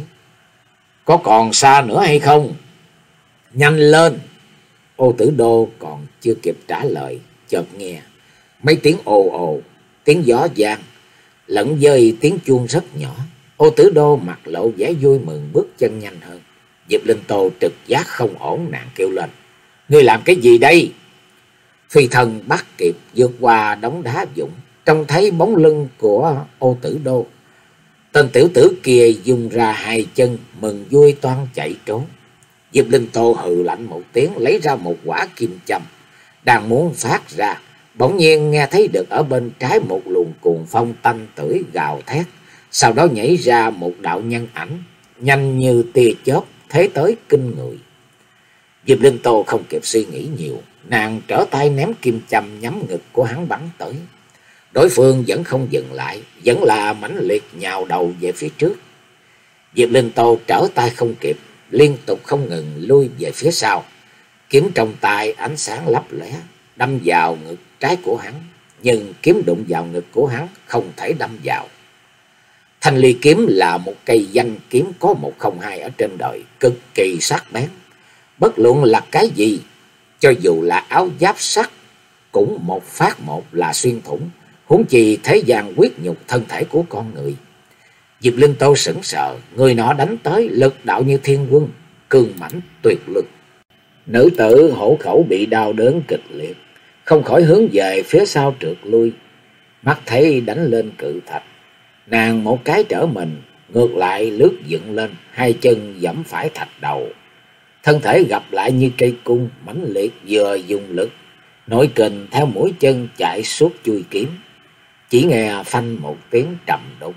có còn xa nữa hay không? Nhanh lên! Ô Tử Đô còn chưa kịp trả lời, chợt nghe mấy tiếng ồ ồ, tiếng gió vang lẫn với tiếng chuông rất nhỏ. Ô Tử Đô mặt lộ vẻ vui mừng, bước chân nhanh hơn. Diệp Linh Tô trực giác không ổn, nàng kêu lên: ngươi làm cái gì đây? Phi thần bắt kịp vượt qua đống đá vụn, trông thấy bóng lưng của Ô Tử Đô. Tên tiểu tử kia dùng ra hai chân, mừng vui toan chạy trốn. Diệp Linh Tô hừ lạnh một tiếng, lấy ra một quả kim châm, đang muốn phát ra, bỗng nhiên nghe thấy được ở bên trái một luồng cuồng phong tanh tưởi gào thét. Sau đó nhảy ra một đạo nhân ảnh, nhanh như tia chớp, thế tới kinh người. Diệp Linh Tô không kịp suy nghĩ nhiều, nàng trở tay ném kim châm nhắm ngực của hắn bắn tới. Đối phương vẫn không dừng lại, vẫn là mãnh liệt nhào đầu về phía trước. Diệp Linh Tô trở tay không kịp, liên tục không ngừng lui về phía sau. Kiếm trong tay ánh sáng lấp lóe, đâm vào ngực trái của hắn, nhưng kiếm đụng vào ngực của hắn không thể đâm vào. Thanh ly kiếm là một cây danh kiếm có một không hai ở trên đời, cực kỳ sắc bén. Bất luận là cái gì, cho dù là áo giáp sắt, cũng một phát một là xuyên thủng, huống chi thế gian quyết nhục thân thể của con người. Diệp Linh Tô sững sờ, người nọ đánh tới lực đạo như thiên quân, cường mãnh tuyệt lực. Nữ tử hổ khẩu bị đau đớn kịch liệt, không khỏi hướng về phía sau trượt lui. Mắt thấy đánh lên cự thạch, nàng một cái trở mình, ngược lại lướt dựng lên, hai chân giẫm phải thạch đầu. Thân thể gặp lại như cây cung, mãnh liệt vừa dùng lực, nội kình theo mũi chân chạy suốt chui kiếm. Chỉ nghe phanh một tiếng trầm đục,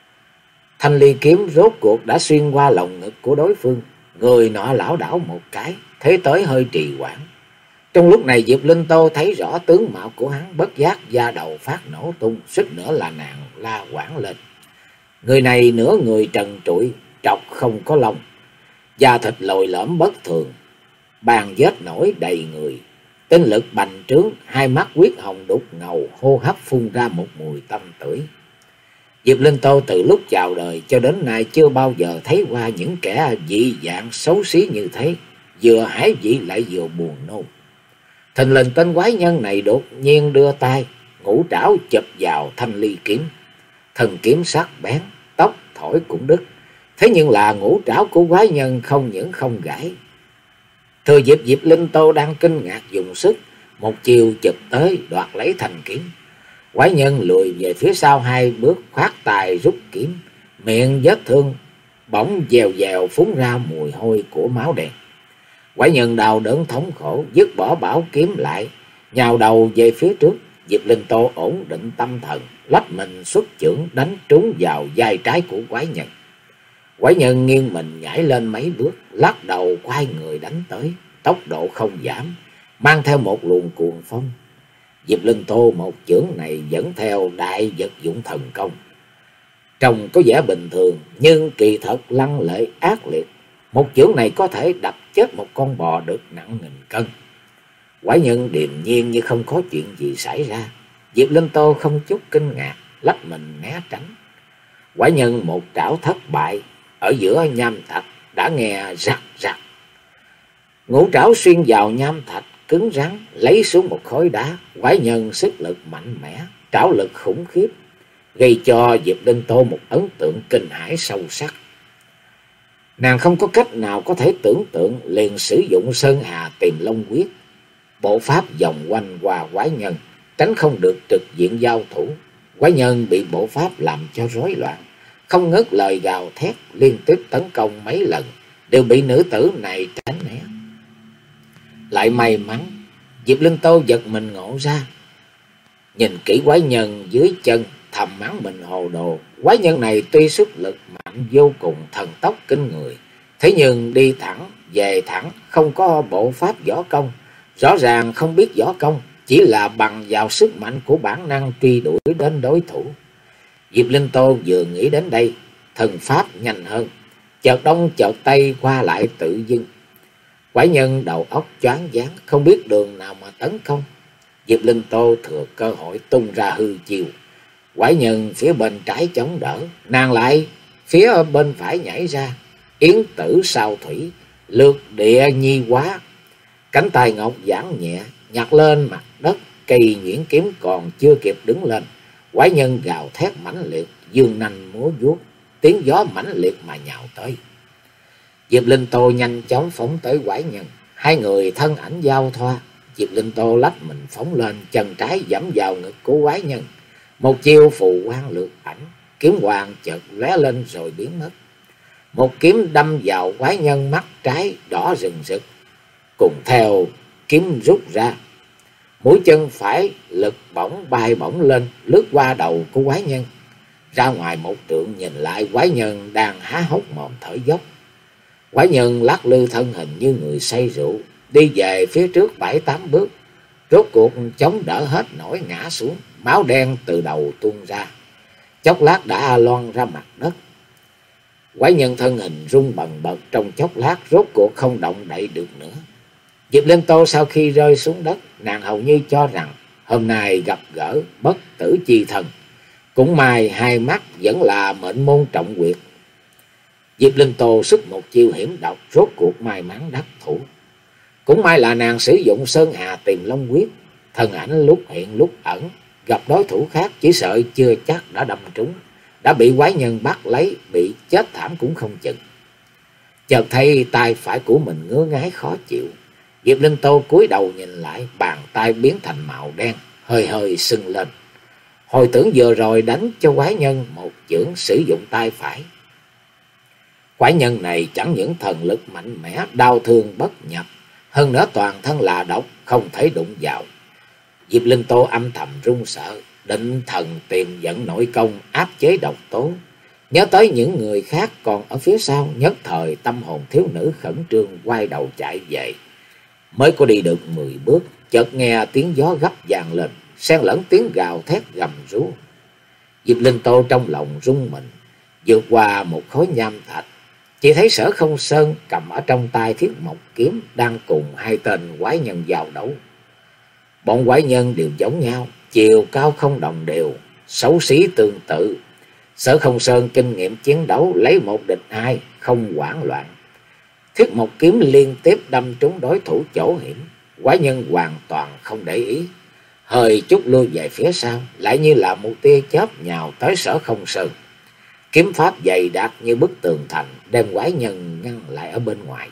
thanh ly kiếm rốt cuộc đã xuyên qua lồng ngực của đối phương. Người nọ lảo đảo một cái, thế tới hơi trì hoãn. Trong lúc này Diệp Linh Tô thấy rõ tướng mạo của hắn, bất giác da đầu phát nổ tung, suýt nữa là nàng la quảng lên. Người này nửa người trần trụi, trọc không có lông, da thịt lồi lõm bất thường, bàn vết nổi đầy người, tinh lực bành trướng, hai mắt huyết hồng đục ngầu, hô hấp phun ra một mùi tanh tưởi. Diệp Linh Tô từ lúc chào đời cho đến nay chưa bao giờ thấy qua những kẻ dị dạng xấu xí như thế, vừa hãi dị lại vừa buồn nôn. Thình lình tên quái nhân này đột nhiên đưa tay, ngũ trảo chụp vào thanh ly kiếm. Thần kiếm sắc bén, tóc thổi cũng đứt. Thế nhưng là ngũ trảo của quái nhân không những không gãy. Thừa dịp Diệp Linh Tô đang kinh ngạc dùng sức, một chiều chụp tới đoạt lấy thanh kiếm. Quái nhân lùi về phía sau hai bước, khoát tài rút kiếm, miệng vết thương bỗng dèo dèo phun ra mùi hôi của máu đen. Quái nhân đau đớn thống khổ, dứt bỏ bảo kiếm lại, nhào đầu về phía trước. Diệp Linh Tô ổn định tâm thần, lách mình xuất chưởng đánh trúng vào vai trái của quái nhân. Quái nhân nghiêng mình nhảy lên mấy bước, lắc đầu quay người đánh tới, tốc độ không giảm, mang theo một luồng cuồng phong. Diệp Linh Tô một chưởng này dẫn theo đại vật dụng thần công, trông có vẻ bình thường nhưng kỳ thật lăng lệ ác liệt. Một chưởng này có thể đập chết một con bò được nặng nghìn cân. Quái nhân điềm nhiên như không có chuyện gì xảy ra. Diệp Linh Tô không chút kinh ngạc, lách mình né tránh. Quái nhân một trảo thất bại, ở giữa nham thạch đã nghe rắc rắc. Ngũ trảo xuyên vào nham thạch cứng rắn, lấy xuống một khối đá. Quái nhân sức lực mạnh mẽ, trảo lực khủng khiếp, gây cho Diệp Linh Tô một ấn tượng kinh hãi sâu sắc. Nàng không có cách nào có thể tưởng tượng, liền sử dụng Sơn Hà Tìm Long Quyết, bộ pháp vòng quanh qua quái nhân, tránh không được trực diện giao thủ. Quái nhân bị bộ pháp làm cho rối loạn, không ngớt lời gào thét, liên tiếp tấn công mấy lần, đều bị nữ tử này tránh né. Lại may mắn, Diệp Linh Tô giật mình ngộ ra, nhìn kỹ quái nhân dưới chân, thầm mắng mình hồ đồ. Quái nhân này tuy sức lực mạnh vô cùng, thần tốc kinh người, thế nhưng đi thẳng về thẳng, không có bộ pháp võ công, rõ ràng không biết võ công, chỉ là bằng vào sức mạnh của bản năng truy đuổi đến đối thủ. Diệp Linh Tô vừa nghĩ đến đây, thần pháp nhanh hơn, chợt đông chợt tây qua lại tự dưng. Quái nhân đầu óc choáng váng, không biết đường nào mà tấn công. Diệp Linh Tô thừa cơ hội tung ra hư chiêu. Quái nhân phía bên trái chống đỡ, nàng lại phía bên phải nhảy ra. Yến tử sao thủy, lược địa nhi quá. Cánh tay ngọc giãn nhẹ, nhặt lên mặt đất. Cây nhuyễn kiếm còn chưa kịp đứng lên, quái nhân gào thét mãnh liệt, dương nanh múa vuốt, tiếng gió mãnh liệt mà nhào tới. Diệp Linh Tô nhanh chóng phóng tới quái nhân, hai người thân ảnh giao thoa. Diệp Linh Tô lách mình phóng lên, chân trái giẫm vào ngực của quái nhân. Một chiêu phù quang lược ảnh, kiếm hoàng chợt lóe lên rồi biến mất. Một kiếm đâm vào quái nhân mắt trái đỏ rừng rực, cùng theo kiếm rút ra. Mũi chân phải lực bổng bay bổng lên, lướt qua đầu của quái nhân. Ra ngoài một trượng nhìn lại, quái nhân đang há hốc mồm thở dốc. Quái nhân lắc lư thân hình như người say rượu, đi về phía trước bảy tám bước, rốt cuộc chống đỡ hết nổi ngã xuống, máu đen từ đầu tuôn ra. Chốc lát đã loan ra mặt đất. Quái nhân thân hình rung bần bật, trong chốc lát rốt cuộc không động đậy được nữa. Diệp Linh Tô sau khi rơi xuống đất, nàng hầu như cho rằng hôm nay gặp gỡ bất tử chi thần. Cũng may hai mắt vẫn là mệnh môn trọng quyệt. Diệp Linh Tô xuất một chiêu hiểm độc, rốt cuộc may mắn đắc thủ. Cũng may là nàng sử dụng Sơn Hà Tìm Long Quyết, thân ảnh lúc hiện lúc ẩn, gặp đối thủ khác chỉ sợ chưa chắc đã đâm trúng, đã bị quái nhân bắt lấy, bị chết thảm cũng không chừng. Chợt thấy tay phải của mình ngứa ngáy khó chịu, Diệp Linh Tô cúi đầu nhìn lại, bàn tay biến thành màu đen, hơi hơi sưng lên. Hồi tưởng vừa rồi đánh cho quái nhân một chưởng sử dụng tay phải. Quái nhân này chẳng những thần lực mạnh mẽ, đau thương bất nhập, hơn nữa toàn thân là độc, không thể đụng vào. Diệp Linh Tô âm thầm run sợ, định thần tìm dẫn nội công áp chế độc tố. Nhớ tới những người khác còn ở phía sau, nhất thời tâm hồn thiếu nữ khẩn trương quay đầu chạy về. Mới có đi được mười bước, chợt nghe tiếng gió gấp vang lên, xen lẫn tiếng gào thét gầm rú. Diệp Linh Tô trong lòng rung mình, vượt qua một khối nham thạch, chỉ thấy Sở Không Sơn cầm ở trong tay thiết mộc kiếm đang cùng hai tên quái nhân giao đấu. Bọn quái nhân đều giống nhau, chiều cao không đồng đều, xấu xí tương tự. Sở Không Sơn kinh nghiệm chiến đấu, lấy một địch hai, không hoảng loạn. Thiết mộc kiếm liên tiếp đâm trúng đối thủ chỗ hiểm, quái nhân hoàn toàn không để ý, hơi chút lui về phía sau, lại như là một tia chớp nhào tới Sở Không Sơn. Kiếm pháp dày đặc như bức tường thành, đem quái nhân ngăn lại ở bên ngoài.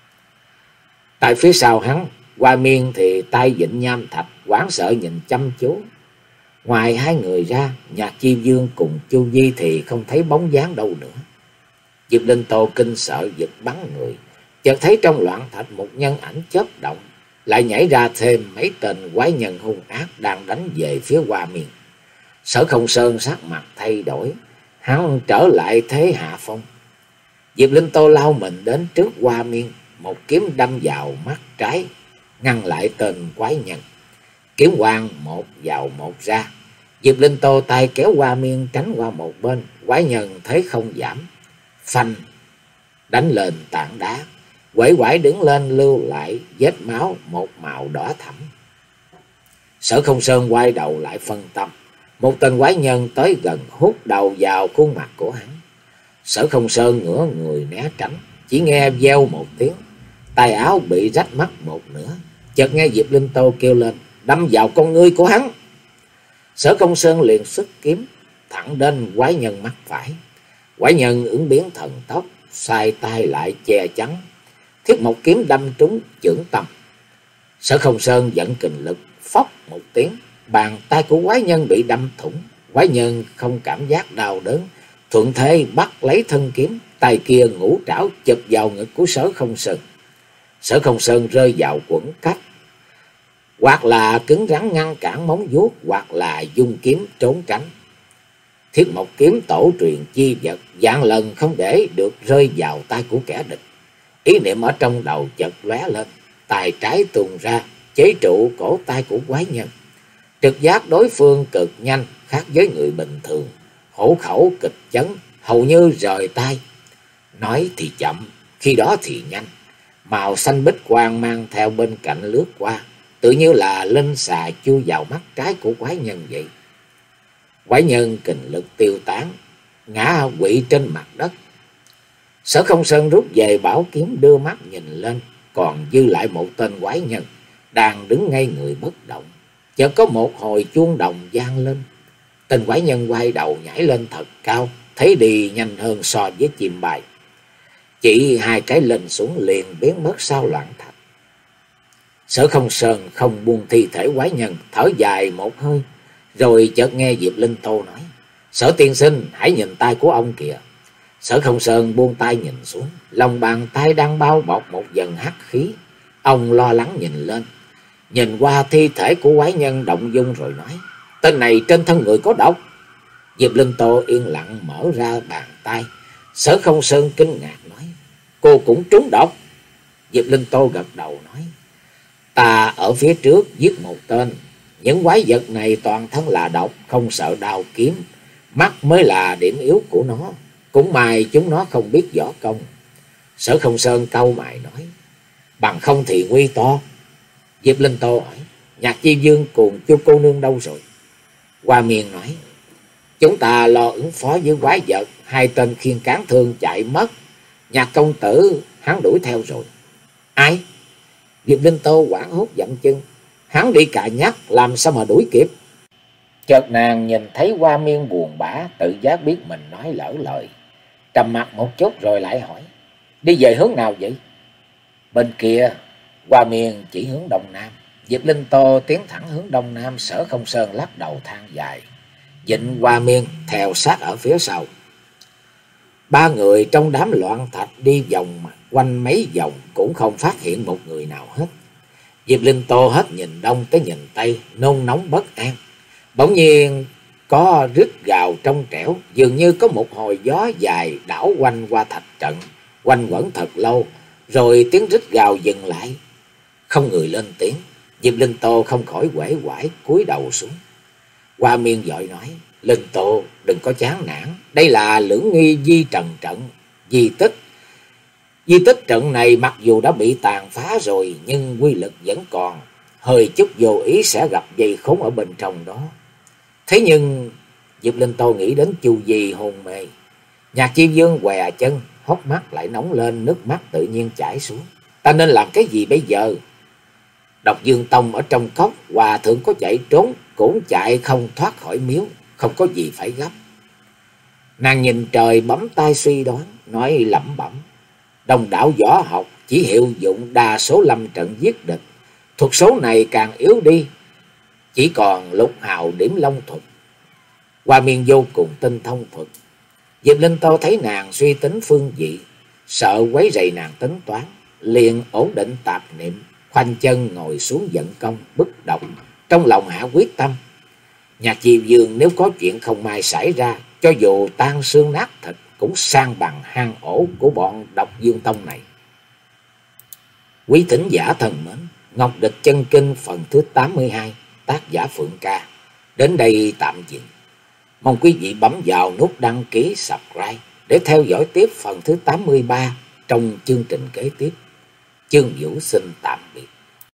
Tại phía sau hắn, Hoa Miên thì tay vịn nham thạch, hoảng sợ nhìn chăm chú. Ngoài hai người ra, Nhạc Chi Dương cùng Chu Di thì không thấy bóng dáng đâu nữa. Diệp Linh Tô kinh sợ giật bắn người, chợt thấy trong loạn thạch một nhân ảnh chớp động, lại nhảy ra thêm mấy tên quái nhân hung ác đang đánh về phía Hoa Miên. Sở Không Sơn sắc mặt thay đổi, hắn trở lại thế hạ phong. Diệp Linh Tô lao mình đến trước Hoa Miên, một kiếm đâm vào mắt trái, ngăn lại tên quái nhân. Kiếm quang một vào một ra, Diệp Linh Tô tay kéo Hoa Miên tránh qua một bên, quái nhân thấy không giảm, phanh đánh lên tảng đá, quẩy quải đứng lên lưu lại vết máu một màu đỏ thẫm. Sở Không Sơn quay đầu lại phân tâm, một tên quái nhân tới gần hút đầu vào khuôn mặt của hắn. Sở Không Sơn ngửa người né tránh, chỉ nghe veo một tiếng, tay áo bị rách mất một nửa. Chợt nghe Diệp Linh Tô kêu lên, đâm vào con ngươi của hắn. Sở Không Sơn liền xuất kiếm thẳng đến quái nhân mắt phải. Quái nhân ứng biến thần tốc, xoay tay lại che chắn, thiết một kiếm đâm trúng chưởng tâm. Sở Không Sơn dẫn kình lực, phốc một tiếng, bàn tay của quái nhân bị đâm thủng. Quái nhân không cảm giác đau đớn, thuận thế bắt lấy thân kiếm, tay kia ngũ trảo chụp vào ngực của Sở Không Sơn. Sở Không Sơn rơi vào quẫn cách, hoặc là cứng rắn ngăn cản móng vuốt, hoặc là dung kiếm trốn tránh. Thiết một kiếm tổ truyền chi vật, vạn lần không để được rơi vào tay của kẻ địch. Ý niệm ở trong đầu chợt lóe lên, tay trái tuôn ra chế trụ cổ tay của quái nhân. Trực giác đối phương cực nhanh, khác với người bình thường, hổ khẩu kịch chấn, hầu như rời tay. Nói thì chậm, khi đó thì nhanh. màu xanh bích quang mang theo bên cạnh lướt qua, tự như là linh xà chui vào mắt trái của quái nhân vậy. Quái nhân kình lực tiêu tán, ngã quỵ trên mặt đất. Sở Không Sơn rút về bảo kiếm, đưa mắt nhìn lên, còn dư lại một tên quái nhân đang đứng ngay người bất động. Chợt có một hồi chuông đồng vang lên. Tên quái nhân quay đầu nhảy lên thật cao, thấy đi nhanh hơn so với chim bay. Chỉ hai cái lên xuống liền biến mất sau loạn thạch. Sở Không Sơn không buông thi thể quái nhân, thở dài một hơi, rồi chợt nghe Diệp Linh Tô nói: Sở tiên sinh, hãy nhìn tay của ông kìa. Sở Không Sơn buông tay nhìn xuống, lòng bàn tay đang bao bọc một dần hắc khí. Ông lo lắng nhìn lên, nhìn qua thi thể của quái nhân động dung rồi nói: Tên này trên thân người có độc. Diệp Linh Tô yên lặng mở ra bàn tay. Sở Không Sơn kinh ngạc nói: Cô cũng trúng độc. Diệp Linh Tô gật đầu nói: Ta ở phía trước giết một tên. Những quái vật này toàn thân là độc, không sợ đao kiếm, mắt mới là điểm yếu của nó. Cũng may chúng nó không biết võ công. Sở Không Sơn cau mày nói: Bằng không thì nguy to. Diệp Linh Tô hỏi: Nhạc Chi Dương cùng Chu cô nương đâu rồi? Hoa Miên nói: Chúng ta lo ứng phó với quái vật, hai tên khiên cán thương chạy mất. Nhạc công tử hắn đuổi theo rồi. Ai? Diệp Linh Tô hoảng hốt dậm chân: Hắn đi cà nhắc, làm sao mà đuổi kịp? Chợt nàng nhìn thấy Hoa Miên buồn bã, tự giác biết mình nói lỡ lời, trầm mặc một chút rồi lại hỏi: Đi về hướng nào vậy? Bên kia. Hoa Miên chỉ hướng đông nam. Diệp Linh Tô tiến thẳng hướng đông nam. Sở Không Sơn lắc đầu than dài, dịnh Hoa Miên theo sát ở phía sau. Ba người trong đám loạn thạch đi vòng quanh mấy vòng cũng không phát hiện một người nào hết. Diệp Linh Tô hết nhìn đông tới nhìn tây, nôn nóng bất an. Bỗng nhiên có rít gào trong trẻo, dường như có một hồi gió dài đảo quanh qua thạch trận, quanh quẩn thật lâu, rồi tiếng rít gào dừng lại. Không người lên tiếng. Diệp Linh Tô không khỏi uể oải cúi đầu xuống. Hoa Miên vội nói: Linh Tô, đừng có chán nản, đây là Lưỡng Nghi Di Trần trận, di tích. Di tích trận này mặc dù đã bị tàn phá rồi, nhưng quy lực vẫn còn. Hơi chút vô ý sẽ gặp dây khốn ở bên trong đó. Thế nhưng Diệp Linh Tô nghĩ đến Chu Di hôn mê. Nhạc Chi Dương què chân, hốc mắt lại nóng lên, nước mắt tự nhiên chảy xuống. Ta nên làm cái gì bây giờ? Độc Dương Tông ở trong cốc, hòa thượng có chạy trốn cũng chạy không thoát khỏi miếu, không có gì phải gấp. Nàng nhìn trời bấm tay suy đoán, nói lẩm bẩm: Đông đảo võ học chỉ hiệu dụng đa số lâm trận giết địch, thuật số này càng yếu đi, chỉ còn lục hào điểm long thuật. Hoa Miên vô cùng tinh thông thuật. Diệp Linh Tô thấy nàng suy tính phương dị, sợ quấy rầy nàng tính toán, liền ổn định tạp niệm, khoanh chân ngồi xuống vận công bất động, trong lòng hạ quyết tâm. Nhạc Chi Dương nếu có chuyện không may xảy ra, cho dù tan xương nát thịt cũng sang bằng hang ổ của bọn Độc Dương Tông này. Quý thính giả thân mến, Ngọc Địch Chân Kinh phần thứ tám mươi hai, tác giả Phượng Ca đến đây tạm dừng. Mong quý vị bấm vào nút đăng ký subscribe để theo dõi tiếp phần thứ tám mươi ba trong chương trình kế tiếp. Chương Vũ xin tạm biệt.